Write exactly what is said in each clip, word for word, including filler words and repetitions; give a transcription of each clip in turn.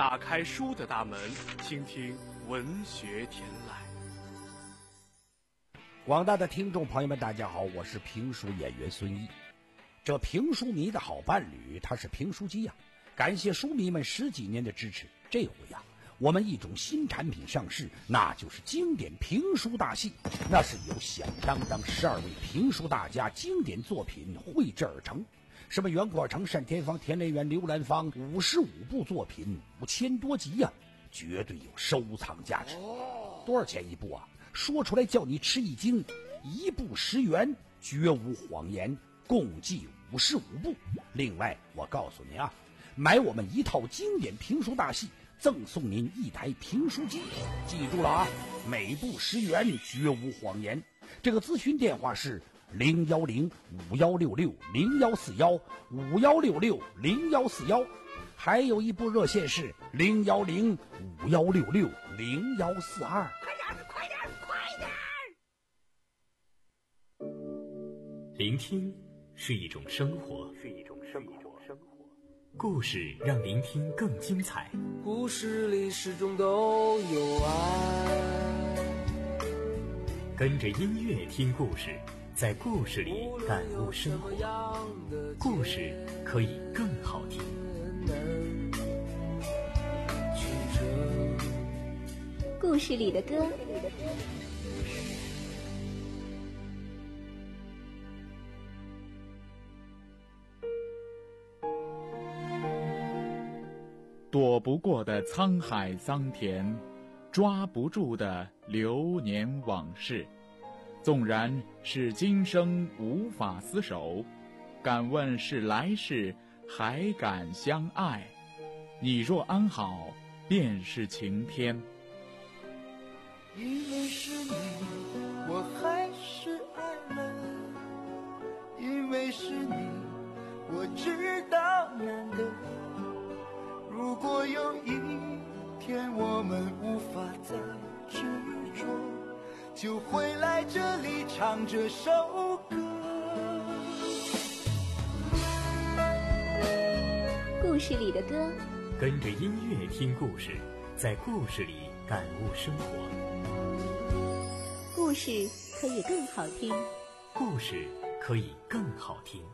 打开书的大门，倾听文学天籁。 广大的听众朋友们，大家好，我是评书演员孙一。这评书迷的好伴侣，他是评书机呀、啊！感谢书迷们十几年的支持。这回呀、啊，我们一种新产品上市，那就是经典评书大戏。那是由响当当十二位评书大家经典作品绘制而成。什么袁阔成、单田芳、田连元、刘兰芳，五十五部作品，五千多集呀、啊，绝对有收藏价值。多少钱一部啊？说出来叫你吃一惊，一部十元，绝无谎言，共计五十五部。另外，我告诉你啊，买我们一套经典评书大戏，赠送您一台评书机。记住了啊，每部十元，绝无谎言。这个咨询电话是零幺零五幺六六零幺四幺五幺六六零幺四幺，还有一部热线是零幺零五幺六六零幺四二。 快点，快点！ 聆听是一种生活， 是一种生活。 故事让聆听更精彩。 故事里始终都有爱。 跟着音乐听故事，在故事里感悟生活。故事可以更好听。 故事里的歌。 躲不过的沧海桑田，抓不住的流年往事，纵然是今生无法厮守，敢问是来世还敢相爱？你若安好，便是晴天。 因为是你，我还是爱了；因为是你，我知道难得。如果有一天我们无法再执着，就回来这里唱这首歌。 故事里的歌， 跟着音乐听故事，在故事里感悟生活。 故事可以更好听， 故事可以更好听。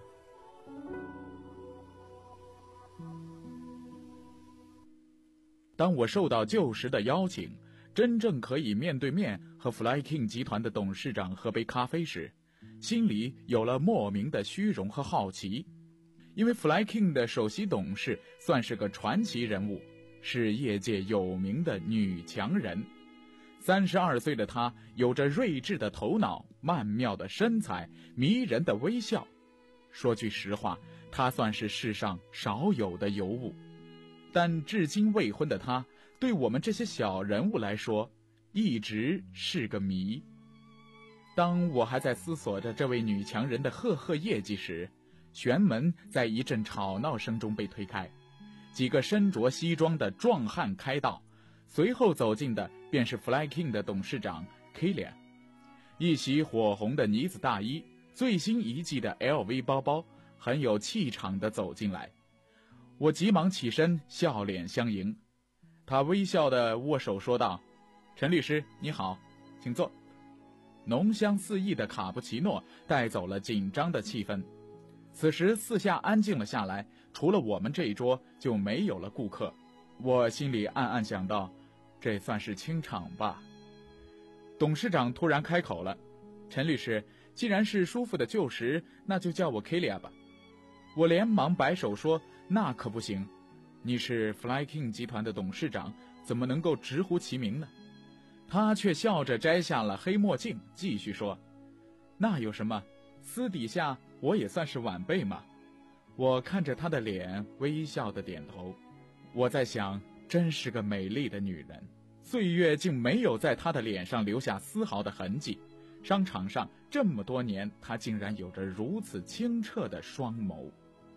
当我受到旧时的邀请，真正可以面对面和 Fly King 集团的董事长喝杯咖啡时，心里有了莫名的虚荣和好奇。因为 Fly King 的首席董事算是个传奇人物，是业界有名的女强人。三十二岁的她有着睿智的头脑、曼妙的身材、迷人的微笑。说句实话，她算是世上少有的尤物。但至今未婚的她，对我们这些小人物来说，一直是个谜。当我还在思索着这位女强人的赫赫业绩时，玄门在一阵吵闹声中被推开，几个身着西装的壮汉开道，随后走进的便是 Fly King 的董事长 Kelia， 一袭火红的呢子大衣，最新一季的 L V 包包，很有气场地走进来。我急忙起身，笑脸相迎。他微笑地握手说道：“陈律师，你好，请坐。”浓香四溢的卡布奇诺带走了紧张的气氛。此时四下安静了下来，除了我们这一桌就没有了顾客。我心里暗暗想到，这算是清场吧。董事长突然开口了：“陈律师，既然是叔父的旧识，那就叫我 Kelia 吧。”我连忙摆手说：“那可不行，你是 Fly King 集团的董事长，怎么能够直呼其名呢？”他却笑着摘下了黑墨镜，继续说：“那有什么？私底下我也算是晚辈嘛。”我看着他的脸，微笑的点头。我在想，真是个美丽的女人，岁月竟没有在她的脸上留下丝毫的痕迹。商场上这么多年，她竟然有着如此清澈的双眸。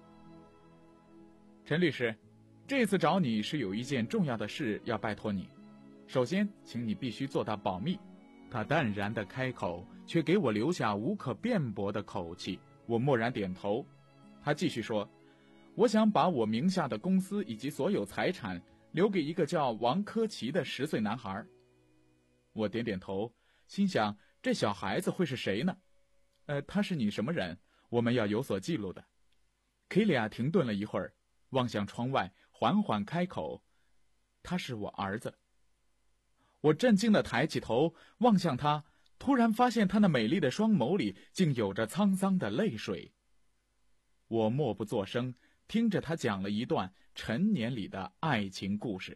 陈律师，这次找你是有一件重要的事要拜托你。首先，请你必须做到保密。他淡然地开口，却给我留下无可辩驳的口气。我默然点头。他继续说：“我想把我名下的公司以及所有财产留给一个叫王科奇的十岁男孩。我点点头，心想这小孩子会是谁呢？呃，他是你什么人？我们要有所记录的。克里亚停顿了一会儿，望向窗外，缓缓开口：他是我儿子。我震惊地抬起头望向他，突然发现他那美丽的双眸里竟有着沧桑的泪水。我默不作声，听着他讲了一段陈年里的爱情故事。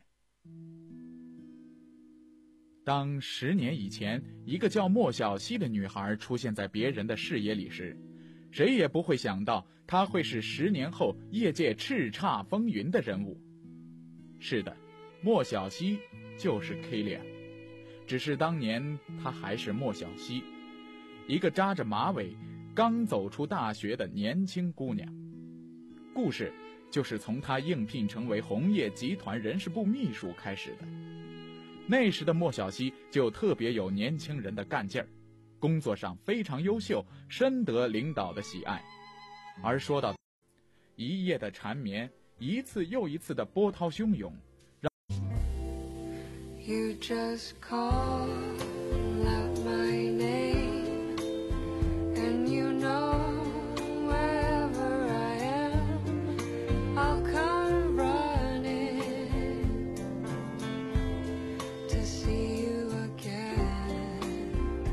当十年以前一个叫莫小西的女孩出现在别人的视野里时，谁也不会想到她会是十年后业界叱咤风云的人物。是的，莫小西就是 Kelia， 只是当年她还是莫小西，一个扎着马尾刚走出大学的年轻姑娘。故事就是从她应聘成为红叶集团人事部秘书开始的。那时的莫小西就特别有年轻人的干劲儿，工作上非常优秀，深得领导的喜爱。而说到一夜的缠绵，一次又一次的波涛汹涌，让 You just call out my name, and you know wherever I am, I'll come running to see you again.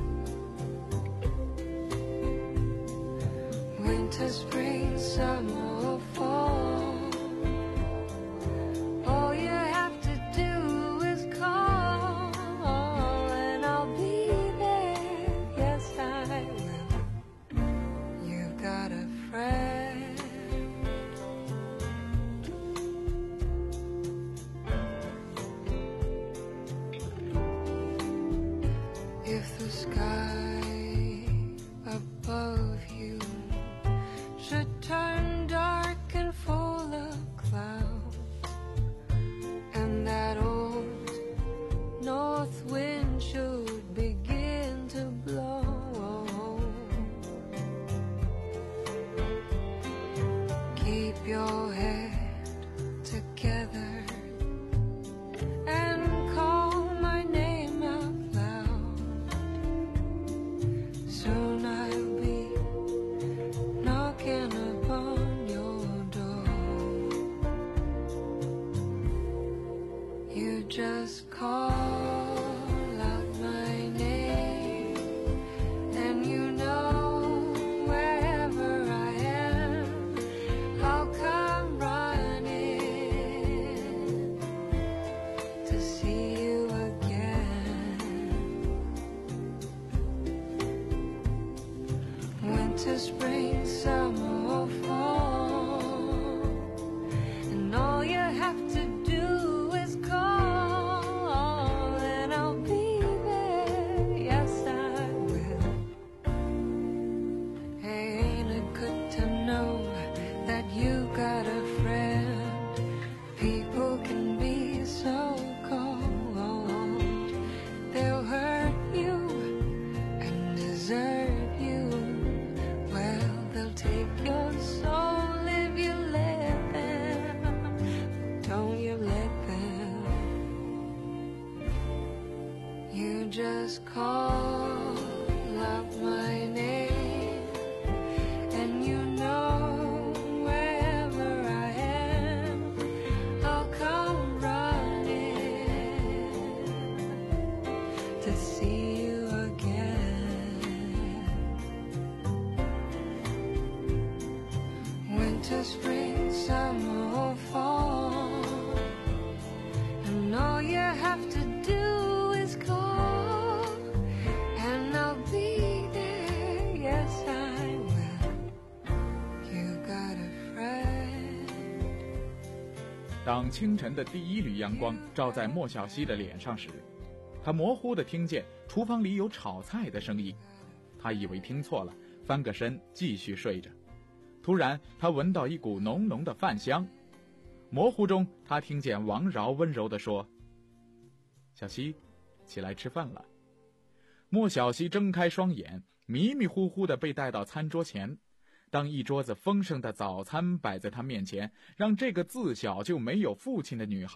Winter, spring, summer or fall, all you have to do is call, and I'll be there. Yes, I will. You've got a friend. If the sky above you should turn dark and full of clouds, and that old north wind should begin to blow, keep your head together and call my name out loud. Soon I'll be knocking upon your door. You just call out my name, and you know wherever I am, I'll come running to see you again. Winter, spring, summer or fall, and all you have to do is call, and I'll be there. Yes, I will. Hey, ain't it good to know that you got a friend? People can be so cold, they'll hurt you and desert you. Well, they'll take your soul if you let them. Don't you let them. You just call out my name, and you know wherever I am, I'll come running to see you again. Winter, spring, summer or fall, and all you have to do is call, and I'll be there. Yes, I will. You got a friend. 当清晨的第一缕阳光照在莫小西的脸上时，他模糊地听见厨房里有炒菜的声音。他以为听错了，翻个身继续睡着。突然他闻到一股浓浓的饭香，模糊中他听见王饶温柔地说：小西，起来吃饭了。莫小西睁开双眼，迷迷糊糊地被带到餐桌前。当一桌子丰盛的早餐摆在他面前，让这个自小就没有父亲的女孩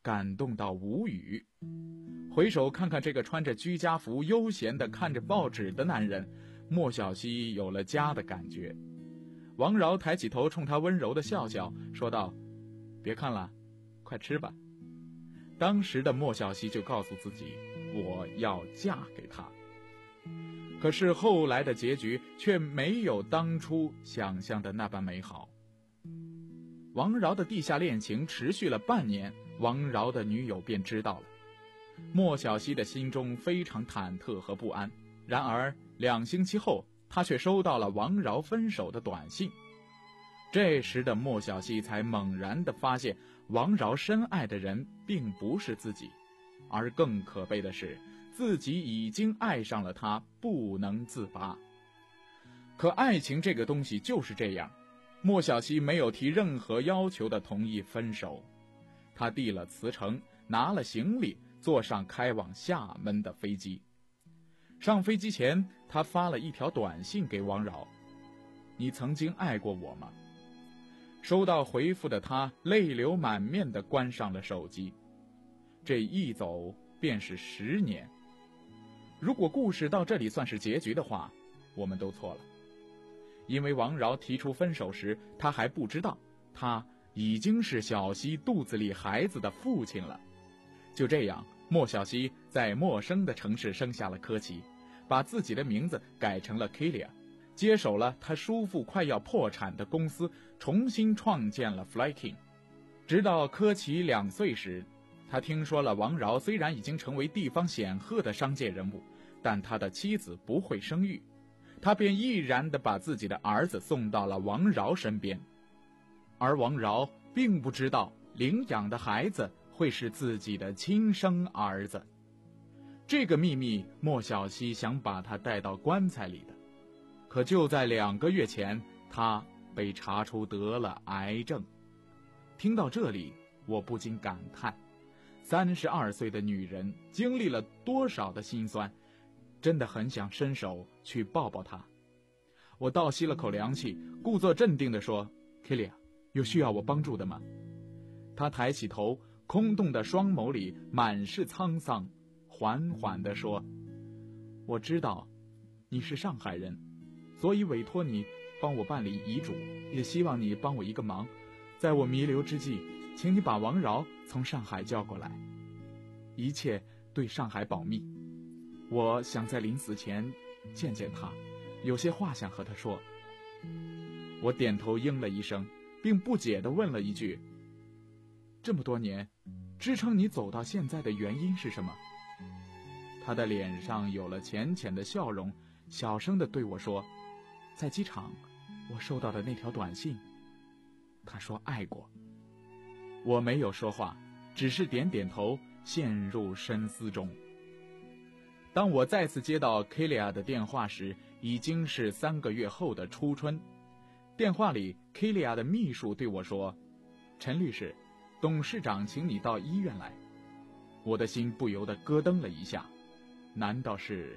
感动到无语。回首看看这个穿着居家服悠闲地看着报纸的男人，莫小西有了家的感觉。王饶抬起头冲他温柔地笑笑，说道：别看了，快吃吧。当时的莫小西就告诉自己，我要嫁给他。可是后来的结局却没有当初想象的那般美好。王饶的地下恋情持续了半年，王饶的女友便知道了。莫小西的心中非常忐忑和不安，然而两星期后，他却收到了王饶分手的短信。这时的莫小西才猛然地发现，王饶深爱的人并不是自己，而更可悲的是，自己已经爱上了他，不能自拔。可爱情这个东西就是这样，莫小西没有提任何要求的同意分手。他递了辞呈，拿了行李，坐上开往厦门的飞机。上飞机前，他发了一条短信给王饶：你曾经爱过我吗？收到回复的他泪流满面地关上了手机。这一走便是十年。如果故事到这里算是结局的话，我们都错了。因为王饶提出分手时，他还不知道他已经是小西肚子里孩子的父亲了。就这样，莫小西在陌生的城市生下了柯奇，把自己的名字改成了 Kelia， 接手了他叔父快要破产的公司，重新创建了 Flyking。 直到柯奇两岁时，他听说了王饶虽然已经成为地方显赫的商界人物，但他的妻子不会生育，他便毅然地把自己的儿子送到了王饶身边。而王饶并不知道领养的孩子会是自己的亲生儿子。这个秘密，莫小西想把他带到棺材里的。可就在两个月前，他被查出得了癌症。听到这里，我不禁感叹，三十二岁的女人经历了多少的辛酸，真的很想伸手去抱抱她。我倒吸了口凉气，故作镇定地说： Kelia， 有需要我帮助的吗？她抬起头，空洞的双眸里满是沧桑，缓缓地说：我知道你是上海人，所以委托你帮我办理遗嘱，也希望你帮我一个忙，在我弥留之际，请你把王饶从上海叫过来，一切对上海保密。我想在临死前见见他，有些话想和他说。我点头应了一声，并不解地问了一句：这么多年，支撑你走到现在的原因是什么？他的脸上有了浅浅的笑容，小声地对我说：在机场我收到的那条短信，他说爱过。我没有说话，只是点点头，陷入深思中。当我再次接到 Kelia 的电话时，已经是三个月后的初春。电话里 Kelia 的秘书对我说：陈律师，董事长请你到医院来。我的心不由得咯噔了一下，难道是……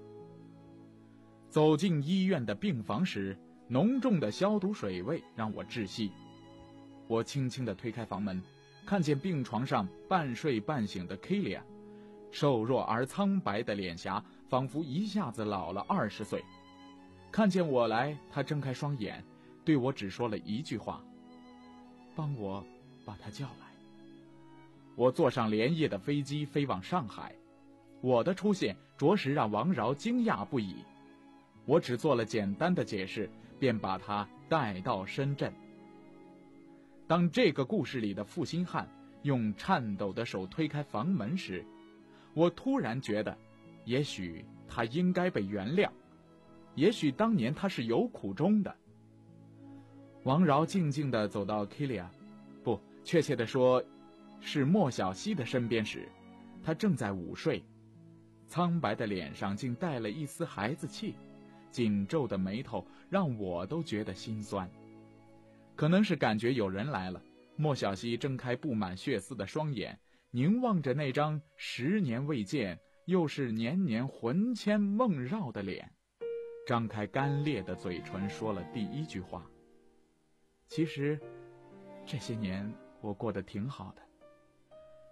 走进医院的病房时，浓重的消毒水味让我窒息。我轻轻地推开房门，看见病床上半睡半醒的 Kelia， 瘦弱而苍白的脸颊仿佛一下子老了二十岁。看见我来，他睁开双眼，对我只说了一句话：帮我把他叫来。我坐上连夜的飞机飞往上海。我的出现着实让王饶惊讶不已，我只做了简单的解释，便把他带到深圳。当这个故事里的负心汉用颤抖的手推开房门时，我突然觉得，也许他应该被原谅，也许当年他是有苦衷的。王饶静静地走到 Kelia， 不，确切地说，是莫小西的身边时，他正在午睡，苍白的脸上竟带了一丝孩子气，紧皱的眉头让我都觉得心酸。可能是感觉有人来了，莫小西睁开布满血丝的双眼，凝望着那张十年未见又是年年魂牵梦绕的脸，张开干裂的嘴唇说了第一句话：其实这些年我过得挺好的。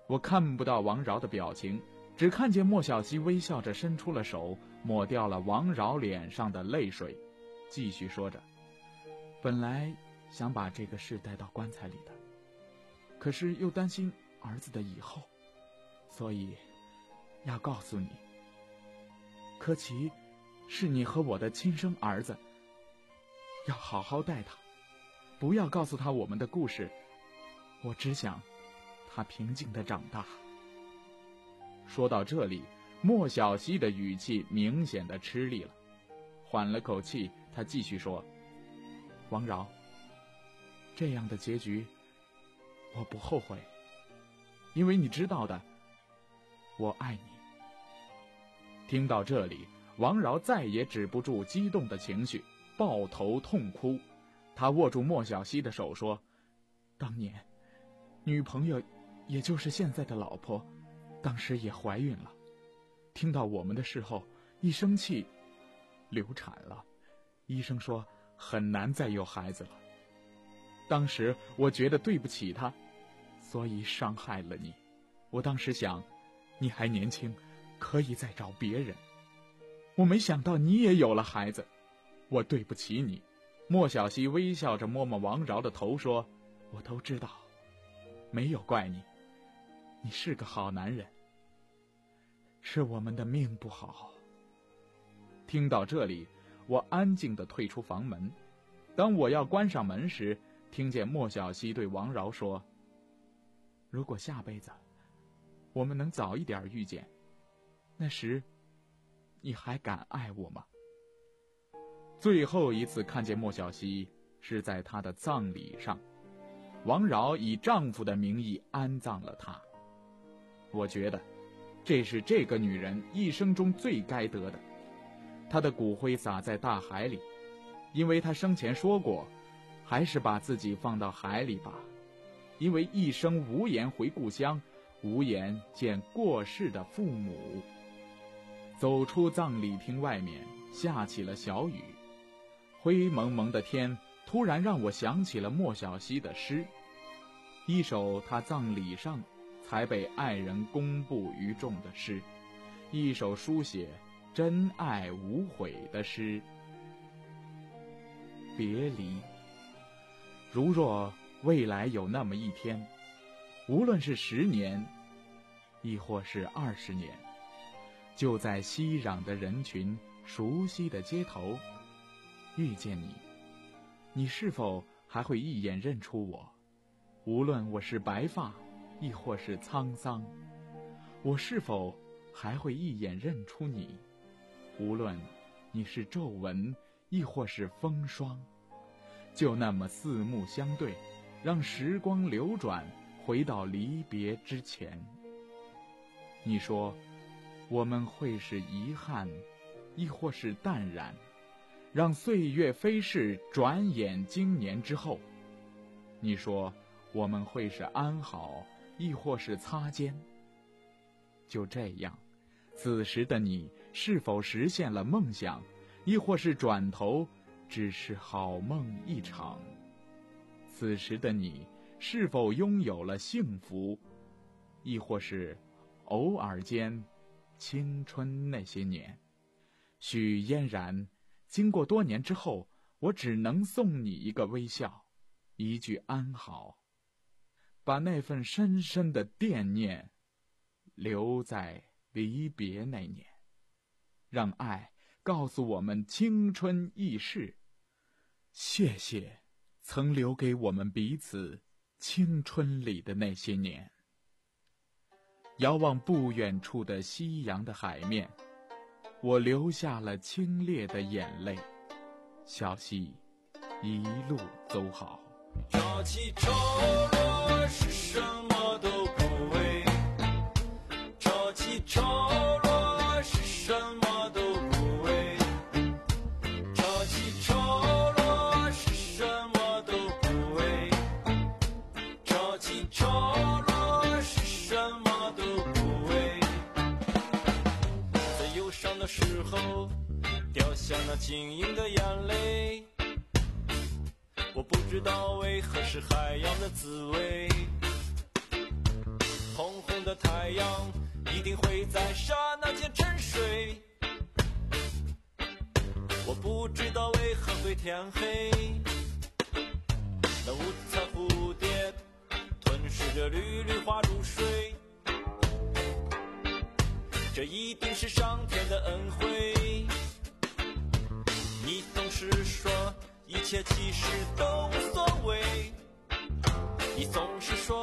我看不到王饶的表情，只看见莫小西微笑着伸出了手，抹掉了王饶脸上的泪水，继续说着：本来想把这个事带到棺材里的，可是又担心儿子的以后，所以要告诉你，柯奇是你和我的亲生儿子，要好好待他，不要告诉他我们的故事，我只想他平静地长大。说到这里，莫小西的语气明显的吃力了，缓了口气，他继续说：王饶，这样的结局我不后悔，因为你知道的，我爱你。听到这里，王饶再也止不住激动的情绪，抱头痛哭。他握住莫小西的手说：当年女朋友也就是现在的老婆当时也怀孕了，听到我们的事后一生气流产了，医生说很难再有孩子了。当时我觉得对不起她，所以伤害了你。我当时想你还年轻，可以再找别人，我没想到你也有了孩子，我对不起你。莫小西微笑着摸摸王饶的头说：我都知道，没有怪你，你是个好男人，是我们的命不好。听到这里，我安静地退出房门。当我要关上门时，听见莫小西对王饶说：如果下辈子我们能早一点遇见，那时你还敢爱我吗？最后一次看见莫小西是在她的葬礼上，王饶以丈夫的名义安葬了她。我觉得这是这个女人一生中最该得的，她的骨灰撒在大海里，因为她生前说过，还是把自己放到海里吧，因为一生无颜回故乡，无颜见过世的父母。走出葬礼厅外面，下起了小雨，灰蒙蒙的天突然让我想起了莫小西的诗，一首他葬礼上才被爱人公布于众的诗，一首书写真爱无悔的诗。别离，如若未来有那么一天，无论是十年亦或是二十年，就在熙攘的人群，熟悉的街头遇见你，你是否还会一眼认出我？无论我是白发亦或是沧桑，我是否还会一眼认出你？无论你是皱纹亦或是风霜，就那么四目相对，让时光流转，回到离别之前。你说我们会是遗憾亦或是淡然，让岁月飞逝，转眼经年之后。你说我们会是安好亦或是擦肩。就这样，此时的你是否实现了梦想，亦或是转头只是好梦一场？此时的你是否拥有了幸福，亦或是偶尔间青春那些年？许嫣然，经过多年之后，我只能送你一个微笑，一句安好，把那份深深的惦念留在离别那年，让爱告诉我们青春易逝。谢谢曾留给我们彼此青春里的那些年。遥望不远处的夕阳的海面，我流下了清冽的眼泪。小溪一路走好。 潮起潮落是什么都不为，潮起潮落是什么都不为，潮起潮落是什么都不为，潮起潮落是什么都不为。在忧伤的时候掉下那晶莹的眼泪，我不知道为何是海洋的滋味，红红的的太阳一定会在刹那间沉睡。我不知道为何会天黑，那五彩蝴蝶吞噬着缕缕花入水，这一定是上天的恩惠。你总是说一切其实都无所谓，你总是说，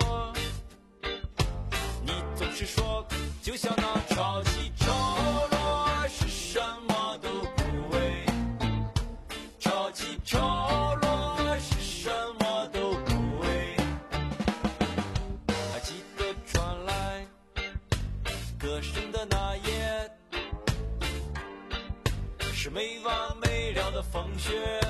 你总是说，就像那潮起潮落是什么都不为，潮起潮落是什么都不为。还记得传来歌声的那夜，是没完没了的风雪。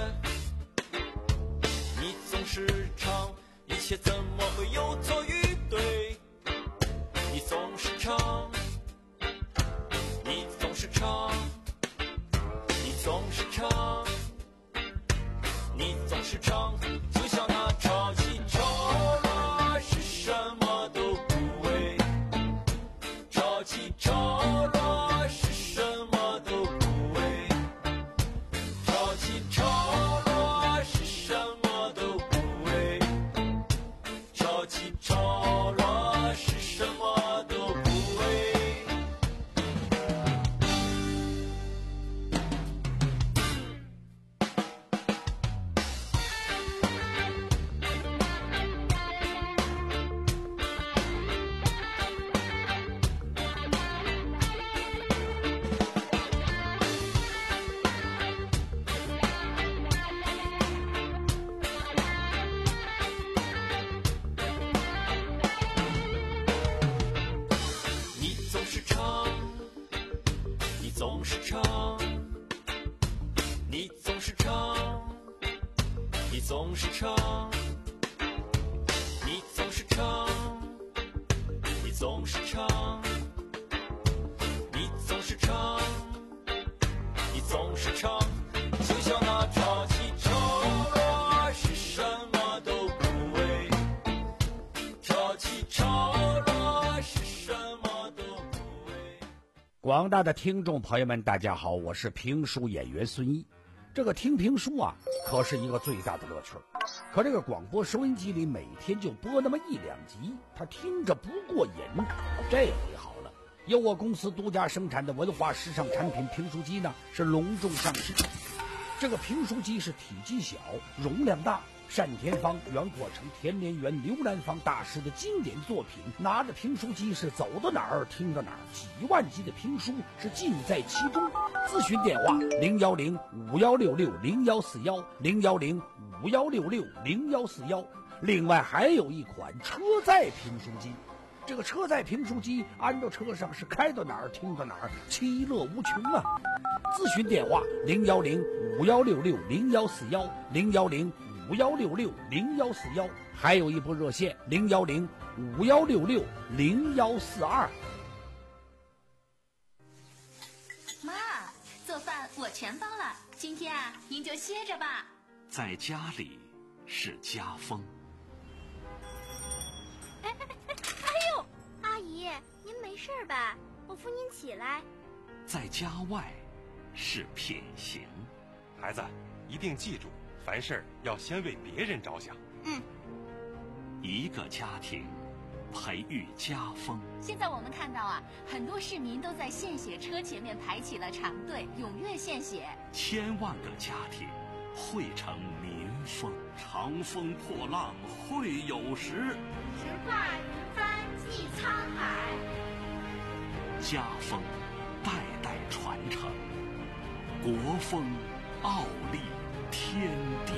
你总是唱，一切怎么会有错与对？你总是唱，你总是唱，你总是唱，你总是唱，就像那潮起潮落是什么都不为，潮起潮落是什么都不为，潮起潮落是什么都不为，潮起潮落是什么都不为。你总是唱，你总是唱，你总是唱，你总是唱，你总是唱，你总是唱，你总是唱，你总是唱，就像那潮起潮落是什么都不为，潮起潮落是什么都不为。 广大的听众朋友们，大家好，我是评书演员孙一。这个听评书啊，可是一个最大的乐趣儿。可这个广播收音机里每天就播那么一两集，他听着不过瘾。这回好了，由我公司独家生产的文化时尚产品评书机呢，是隆重上市。这个评书机是体积小，容量大，单田芳、袁阔成、田连元、刘兰芳大师的经典作品，拿着评书机是走到哪儿听到哪儿，几万集的评书是尽在其中。咨询电话零幺零五幺六六零幺四幺零幺零五幺六六零幺四幺。另外还有一款车载评书机，这个车载评书机安到车上是开到哪儿听到哪儿，其乐无穷啊！咨询电话零幺零五幺六六零幺四幺零幺零五幺六六零幺四幺，还有一部热线零幺零五幺六六零幺四二。 妈，做饭我全包了，今天啊，您就歇着吧。 在家里是家风。 哎哎哎哎呦，阿姨，您没事吧？我扶您起来。 在家外是品行。 孩子，一定记住，凡事要先为别人着想。 嗯。 一个家庭培育家风。 现在我们看到啊，很多市民都在献血车前面排起了长队，踊跃献血。 千万个家庭汇成民风。长风破浪会有时， 直挂云帆济沧海。 家风代代传承，国风傲立天地。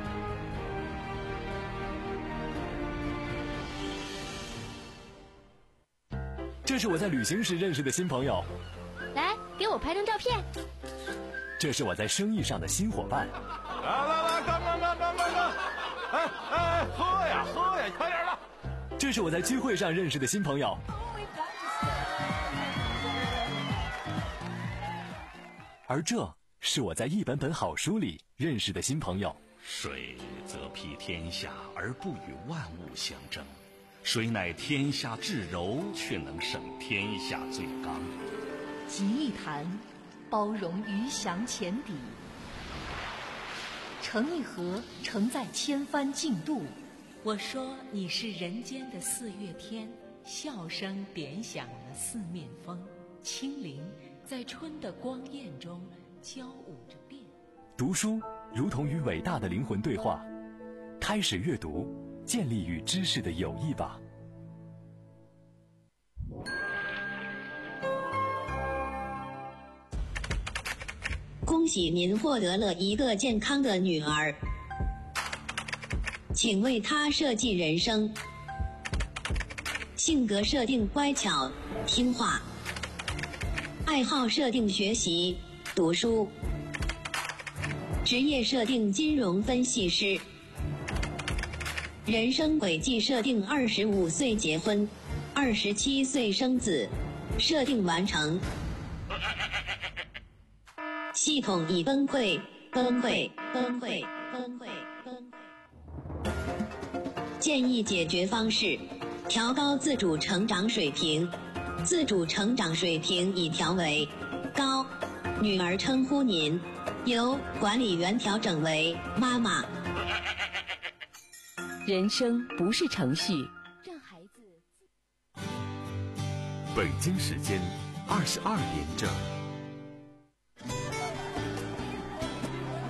这是我在旅行时认识的新朋友， 来给我拍张照片。 这是我在生意上的新伙伴。 来来来，干干干干干干！哎哎，喝呀喝呀，快点的！ 这是我在聚会上认识的新朋友。而这是我在一本本好书里认识的新朋友。 水则披天下而不与万物相争， 谁乃天下至柔，却能胜天下最刚？ 集一坛，包容鱼翔浅底；盛一盒，盛在千帆竞渡。 我说你是人间的四月天，笑声点响了四面风，清灵在春的光艳中交舞着变。 读书如同与伟大的灵魂对话，开始阅读，建立与知识的友谊吧。 恭喜您获得了一个健康的女儿，请为她设计人生。性格设定乖巧听话，爱好设定学习读书，职业设定金融分析师，人生轨迹设定二十五岁结婚，二十七岁生子，设定完成。系统已崩溃，崩溃，崩溃，崩溃，崩溃。建议解决方式：调高自主成长水平。自主成长水平已调为高。女儿称呼您，由管理员调整为妈妈。 人生不是程序， 让孩子。 北京时间二十二点整。